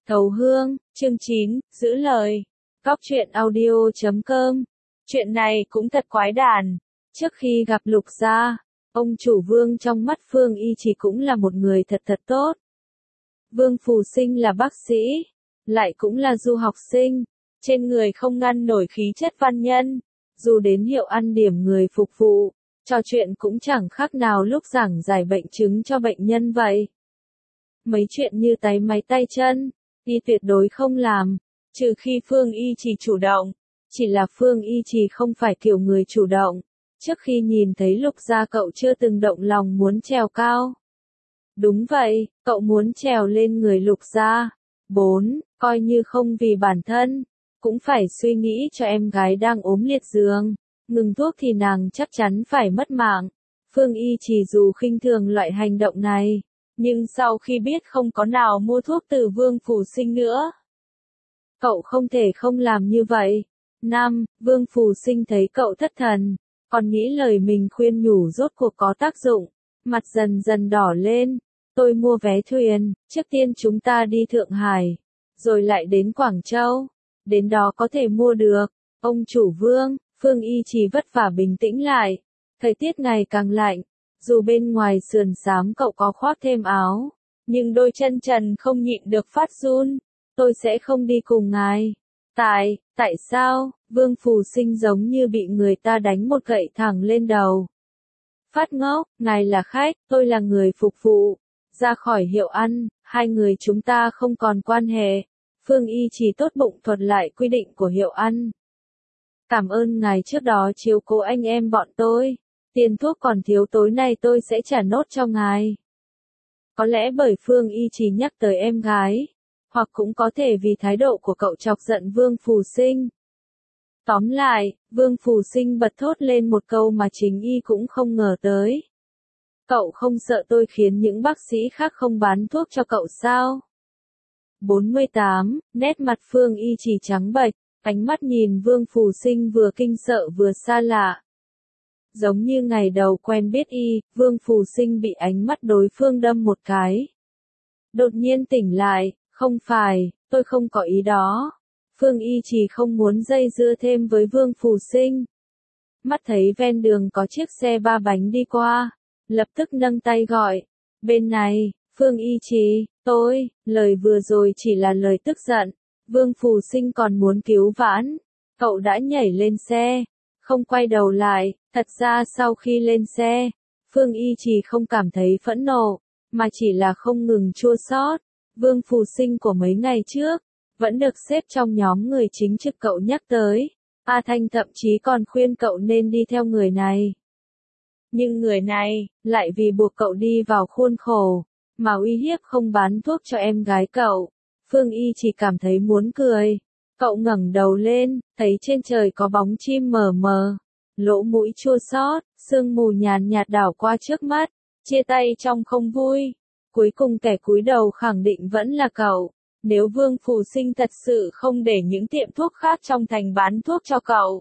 Thấu Hương, chương 9, giữ lời. Góc truyện audio.com. Chuyện này cũng thật quái đản. Trước khi gặp Lục Gia, ông chủ Vương trong mắt Phương Y Trì cũng là một người thật tốt. Vương Phù Sinh là bác sĩ, lại cũng là du học sinh, trên người không ngăn nổi khí chất văn nhân, dù đến hiệu ăn điểm người phục vụ, trò chuyện cũng chẳng khác nào lúc giảng giải bệnh chứng cho bệnh nhân vậy. Mấy chuyện như táy máy tay chân, y tuyệt đối không làm, trừ khi Phương Y Trì chủ động. Chỉ là Phương Y Trì không phải kiểu người chủ động. Trước khi nhìn thấy Lục Gia cậu chưa từng động lòng muốn trèo cao. Đúng vậy, cậu muốn trèo lên người Lục Gia. 4. Coi như không vì bản thân, cũng phải suy nghĩ cho em gái đang ốm liệt giường. Ngừng thuốc thì nàng chắc chắn phải mất mạng. Phương Y Trì dù khinh thường loại hành động này, nhưng sau khi biết không có nào mua thuốc từ Vương Phù Sinh nữa, cậu không thể không làm như vậy. 5. Vương Phù Sinh thấy cậu thất thần, còn nghĩ lời mình khuyên nhủ rốt cuộc có tác dụng, mặt dần dần đỏ lên. Tôi mua vé thuyền, trước tiên chúng ta đi Thượng Hải, rồi lại đến Quảng Châu, đến đó có thể mua được. Ông chủ Vương, Phương Y Trì vất vả bình tĩnh lại, thời tiết ngày càng lạnh, dù bên ngoài sườn xám cậu có khoác thêm áo, nhưng đôi chân trần không nhịn được phát run. Tôi sẽ không đi cùng ngài. Tại sao? Vương Phù Sinh giống như bị người ta đánh một gậy thẳng lên đầu. Phát ngốc, ngài là khách, tôi là người phục vụ. Ra khỏi hiệu ăn, hai người chúng ta không còn quan hệ. Phương Y Trì tốt bụng thuật lại quy định của hiệu ăn. Cảm ơn ngài trước đó chiếu cố anh em bọn tôi. Tiền thuốc còn thiếu tối nay tôi sẽ trả nốt cho ngài. Có lẽ bởi Phương Y Trì nhắc tới em gái, hoặc cũng có thể vì thái độ của cậu chọc giận Vương Phù Sinh. Tóm lại, Vương Phù Sinh bật thốt lên một câu mà chính y cũng không ngờ tới. Cậu không sợ tôi khiến những bác sĩ khác không bán thuốc cho cậu sao? 48. Nét mặt Phương Y Trì trắng bệch, ánh mắt nhìn Vương Phù Sinh vừa kinh sợ vừa xa lạ. Giống như ngày đầu quen biết y, Vương Phù Sinh bị ánh mắt đối phương đâm một cái. Đột nhiên tỉnh lại, không phải, tôi không có ý đó. Phương Y Trì không muốn dây dưa thêm với Vương Phù Sinh. Mắt thấy ven đường có chiếc xe ba bánh đi qua, lập tức nâng tay gọi. Bên này, Phương Y Trì, lời vừa rồi chỉ là lời tức giận. Vương Phù Sinh còn muốn cứu vãn. Cậu đã nhảy lên xe, không quay đầu lại. Thật ra sau khi lên xe, Phương Y Trì không cảm thấy phẫn nộ, mà chỉ là không ngừng chua xót. Vương Phù Sinh của mấy ngày trước, vẫn được xếp trong nhóm người chính trực cậu nhắc tới. A Thanh thậm chí còn khuyên cậu nên đi theo người này. Nhưng người này, lại vì buộc cậu đi vào khuôn khổ, mà uy hiếp không bán thuốc cho em gái cậu. Phương Y chỉ cảm thấy muốn cười. Cậu ngẩng đầu lên, thấy trên trời có bóng chim mờ mờ. Lỗ mũi chua xót, sương mù nhàn nhạt đảo qua trước mắt, chia tay trong không vui. Cuối cùng kẻ cúi đầu khẳng định vẫn là cậu. Nếu Vương Phù Sinh thật sự không để những tiệm thuốc khác trong thành bán thuốc cho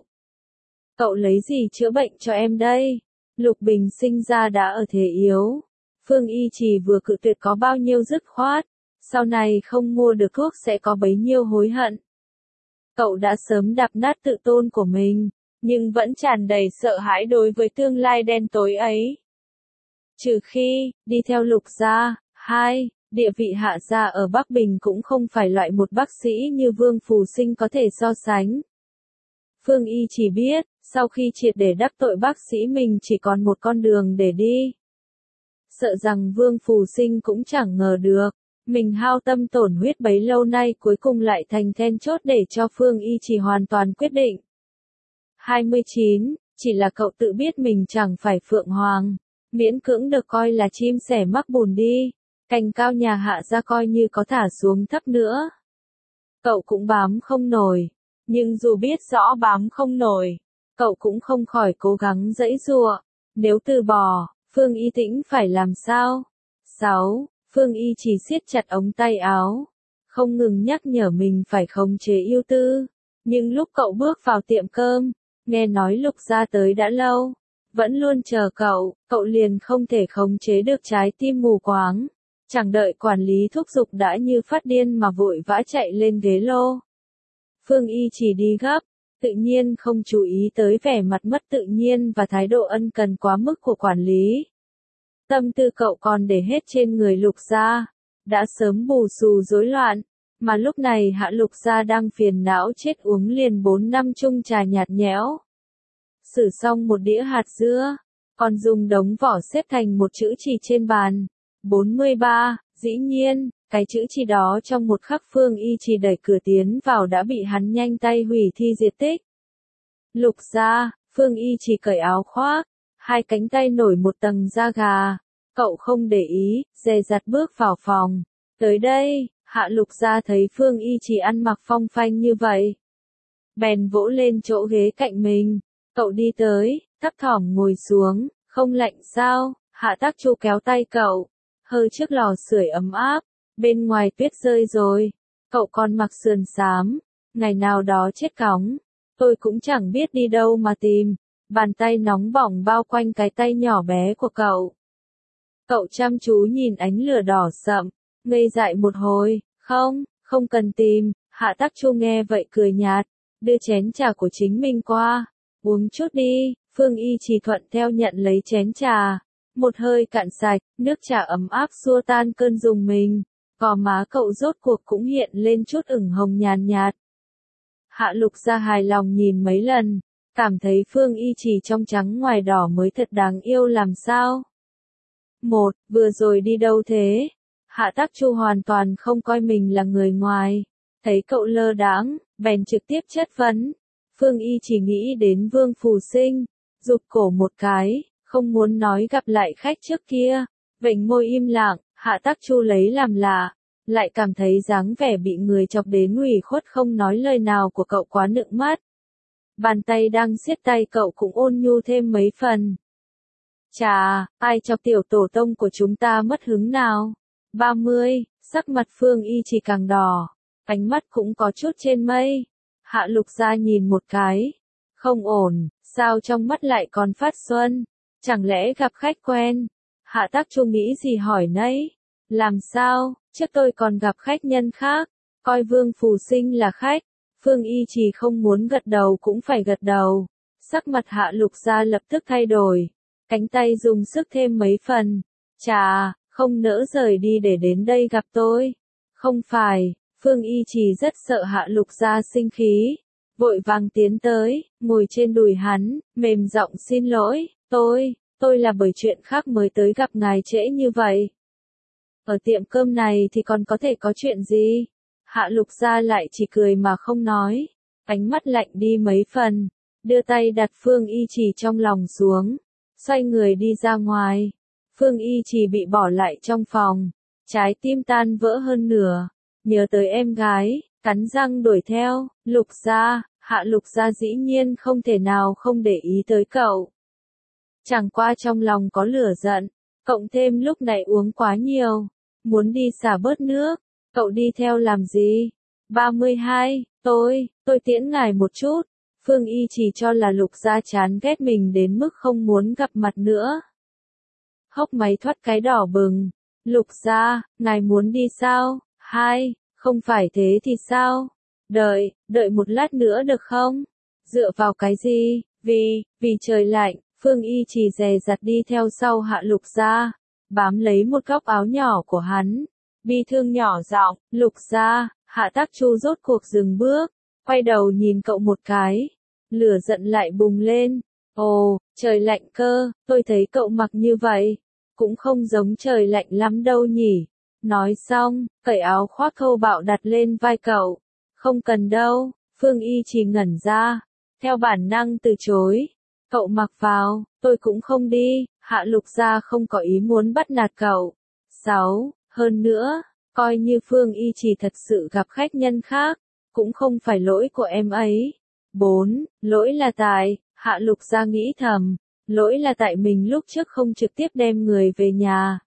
cậu lấy gì chữa bệnh cho em đây? Lục Bình sinh ra đã ở thế yếu. Phương Y Trì vừa cự tuyệt có bao nhiêu dứt khoát, sau này không mua được thuốc sẽ có bấy nhiêu hối hận. Cậu đã sớm đạp nát tự tôn của mình, nhưng vẫn tràn đầy sợ hãi đối với tương lai đen tối ấy. Trừ khi, đi theo Lục Gia. 2. Địa vị Hạ gia ở Bắc Bình cũng không phải loại một bác sĩ như Vương Phù Sinh có thể so sánh. Phương Y chỉ biết, sau khi triệt để đắc tội bác sĩ mình chỉ còn một con đường để đi. Sợ rằng Vương Phù Sinh cũng chẳng ngờ được, mình hao tâm tổn huyết bấy lâu nay cuối cùng lại thành then chốt để cho Phương Y chỉ hoàn toàn quyết định. 29. Chỉ là cậu tự biết mình chẳng phải Phượng Hoàng, miễn cưỡng được coi là chim sẻ mắc bùn đi. Cành cao nhà Hạ gia coi như có thả xuống thấp nữa, cậu cũng bám không nổi. Nhưng dù biết rõ bám không nổi, cậu cũng không khỏi cố gắng giãy giụa. Nếu từ bỏ, Phương Y Tĩnh phải làm sao? 6. Phương Y chỉ siết chặt ống tay áo, không ngừng nhắc nhở mình phải khống chế ưu tư. Nhưng lúc cậu bước vào tiệm cơm, nghe nói Lục Gia tới đã lâu, vẫn luôn chờ cậu liền không thể khống chế được trái tim mù quáng. Chẳng đợi quản lý thúc giục đã như phát điên mà vội vã chạy lên ghế lô. Phương Y chỉ đi gấp, tự nhiên không chú ý tới vẻ mặt mất tự nhiên và thái độ ân cần quá mức của quản lý. Tâm tư cậu còn để hết trên người Lục Gia, đã sớm bù xù rối loạn, mà lúc này Hạ Lục Gia đang phiền não chết uống liền 4 năm chung trà nhạt nhẽo. Xử xong một đĩa hạt dưa, còn dùng đống vỏ xếp thành một chữ chỉ trên bàn. 43, dĩ nhiên, cái chữ chỉ đó trong một khắc Phương Y chỉ đẩy cửa tiến vào đã bị hắn nhanh tay hủy thi diệt tích. Lục Gia, Phương Y chỉ cởi áo khoác, hai cánh tay nổi một tầng da gà. Cậu không để ý, dè dặt bước vào phòng. Tới đây, Hạ Lục Gia thấy Phương Y chỉ ăn mặc phong phanh như vậy. Bèn vỗ lên chỗ ghế cạnh mình. Cậu đi tới, thấp thỏm ngồi xuống, không lạnh sao? Hạ Tác Chu kéo tay cậu, hơi trước lò sưởi ấm áp, bên ngoài tuyết rơi rồi. Cậu còn mặc sườn xám, ngày nào đó chết cóng. Tôi cũng chẳng biết đi đâu mà tìm. Bàn tay nóng bỏng bao quanh cái tay nhỏ bé của cậu. Cậu chăm chú nhìn ánh lửa đỏ sậm, ngây dại một hồi. Không cần tìm. Hạ Tác Chu nghe vậy cười nhạt, đưa chén trà của chính mình qua. Uống chút đi. Phương Y chỉ thuận theo nhận lấy chén trà. Một hơi cạn sạch, nước trà ấm áp xua tan cơn rùng mình. Gò má cậu rốt cuộc cũng hiện lên chút ửng hồng nhàn nhạt. Hạ Lục Gia hài lòng nhìn mấy lần, cảm thấy Phương Y chỉ trong trắng ngoài đỏ mới thật đáng yêu làm sao. Vừa rồi đi đâu thế? Hạ Tác Chu hoàn toàn không coi mình là người ngoài, thấy cậu lơ đãng, bèn trực tiếp chất vấn. Phương Y chỉ nghĩ đến Vương Phù Sinh, rụt cổ một cái, không muốn nói gặp lại khách trước kia, vểnh môi im lặng. Hạ Tác Chu lấy làm lạ, lại cảm thấy dáng vẻ bị người chọc đến ủy khuất không nói lời nào của cậu quá nựng mắt. Bàn tay đang siết tay cậu cũng ôn nhu thêm mấy phần. Chà, ai chọc tiểu tổ tông của chúng ta mất hứng nào? 30, sắc mặt Phương Y chỉ càng đỏ, ánh mắt cũng có chút trên mây. Hạ Lục Gia nhìn một cái, không ổn, sao trong mắt lại còn phát xuân? Chẳng lẽ gặp khách quen? Hạ Tác Chu nghĩ gì hỏi nấy. Làm sao, trước tôi còn gặp khách nhân khác, coi Vương Phù Sinh là khách. Phương Y chỉ không muốn gật đầu cũng phải gật đầu. Sắc mặt Hạ Lục Gia lập tức thay đổi, cánh tay dùng sức thêm mấy phần. Chà, không nỡ rời đi để đến đây gặp tôi. Không phải, Phương Y chỉ rất sợ Hạ Lục Gia sinh khí, vội vàng tiến tới, ngồi trên đùi hắn, mềm giọng xin lỗi, tôi là bởi chuyện khác mới tới gặp ngài trễ như vậy. Ở tiệm cơm này thì còn có thể có chuyện gì? Hạ Lục Gia lại chỉ cười mà không nói, ánh mắt lạnh đi mấy phần, đưa tay đặt Phương Y chỉ trong lòng xuống, xoay người đi ra ngoài. Phương Y chỉ bị bỏ lại trong phòng, trái tim tan vỡ hơn nửa, nhớ tới em gái, cắn răng đuổi theo. Lục Gia, Hạ Lục Gia dĩ nhiên không thể nào không để ý tới cậu. Chẳng qua trong lòng có lửa giận, cộng thêm lúc này uống quá nhiều, muốn đi xả bớt nước. Cậu đi theo làm gì? 32, tôi tiễn ngài một chút. Phương Y chỉ cho là Lục Gia chán ghét mình đến mức không muốn gặp mặt nữa. Hốc máy thoát cái đỏ bừng. Lục Gia, ngài muốn đi sao? Không phải thế thì sao? Đợi một lát nữa được không? Dựa vào cái gì? Vì trời lạnh. Phương Y chỉ dè dặt đi theo sau Hạ Lục Gia, bám lấy một góc áo nhỏ của hắn. Bi thương nhỏ giọng, Lục Gia. Hạ Tác Chu rốt cuộc dừng bước, quay đầu nhìn cậu một cái, lửa giận lại bùng lên. Ồ, trời lạnh cơ, tôi thấy cậu mặc như vậy, cũng không giống trời lạnh lắm đâu nhỉ. Nói xong, cởi áo khoác thô bạo đặt lên vai cậu. Không cần đâu. Phương Y chỉ ngẩn ra, theo bản năng từ chối. Cậu mặc vào, tôi cũng không đi. Hạ Lục Gia không có ý muốn bắt nạt cậu. 6. Hơn nữa, coi như Phương Y chỉ thật sự gặp khách nhân khác, cũng không phải lỗi của em ấy. 4. Lỗi là tại, Hạ Lục Gia nghĩ thầm, lỗi là tại mình lúc trước không trực tiếp đem người về nhà.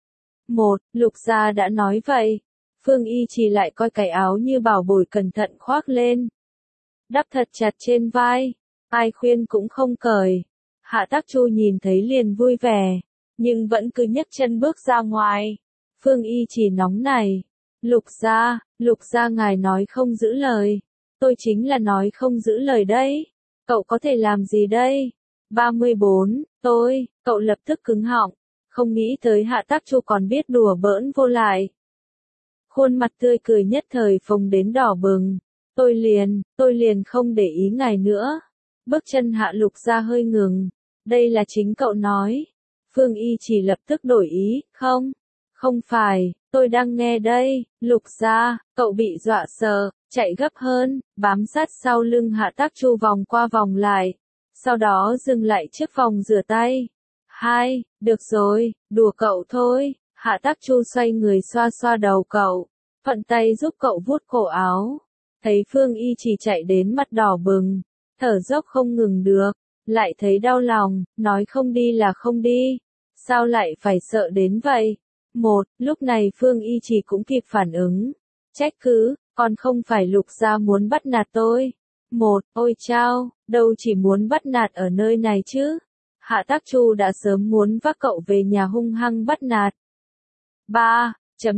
Lục Gia đã nói vậy. Phương Y chỉ lại coi cái áo như bảo bối cẩn thận khoác lên, đắp thật chặt trên vai, ai khuyên cũng không cởi. Hạ Tác Chu nhìn thấy liền vui vẻ, nhưng vẫn cứ nhấc chân bước ra ngoài. Phương Y chỉ nóng này. Lục gia ngài nói không giữ lời. Tôi chính là nói không giữ lời đấy. Cậu có thể làm gì đây? 34, cậu lập tức cứng họng. Không nghĩ tới Hạ Tắc Chu còn biết đùa bỡn vô lại. Khuôn mặt tươi cười nhất thời phồng đến đỏ bừng. Tôi liền không để ý ngài nữa. Bước chân Hạ Lục gia hơi ngừng. Đây là chính cậu nói. Phương Y chỉ lập tức đổi ý, không phải, tôi đang nghe đây. Lục gia, cậu bị dọa sợ, chạy gấp hơn, bám sát sau lưng Hạ Tắc Chu vòng qua vòng lại. Sau đó dừng lại trước phòng rửa tay. Được rồi, đùa cậu thôi. Hạ Tắc Chu xoay người xoa xoa đầu cậu, thuận tay giúp cậu vuốt cổ áo. Thấy Phương Y chỉ chạy đến mặt đỏ bừng, thở dốc không ngừng được, lại thấy đau lòng, nói không đi là không đi. Sao lại phải sợ đến vậy? Lúc này Phương Y chỉ cũng kịp phản ứng. Trách cứ, còn không phải Lục gia muốn bắt nạt tôi. Ôi chao, đâu chỉ muốn bắt nạt ở nơi này chứ. Hạ Tắc Chu đã sớm muốn vác cậu về nhà hung hăng bắt nạt. 3.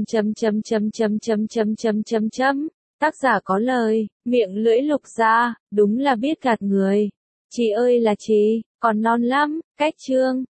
Tác giả có lời, miệng lưỡi Lục gia, đúng là biết gạt người. Chị ơi là chị, còn non lắm, cách chương.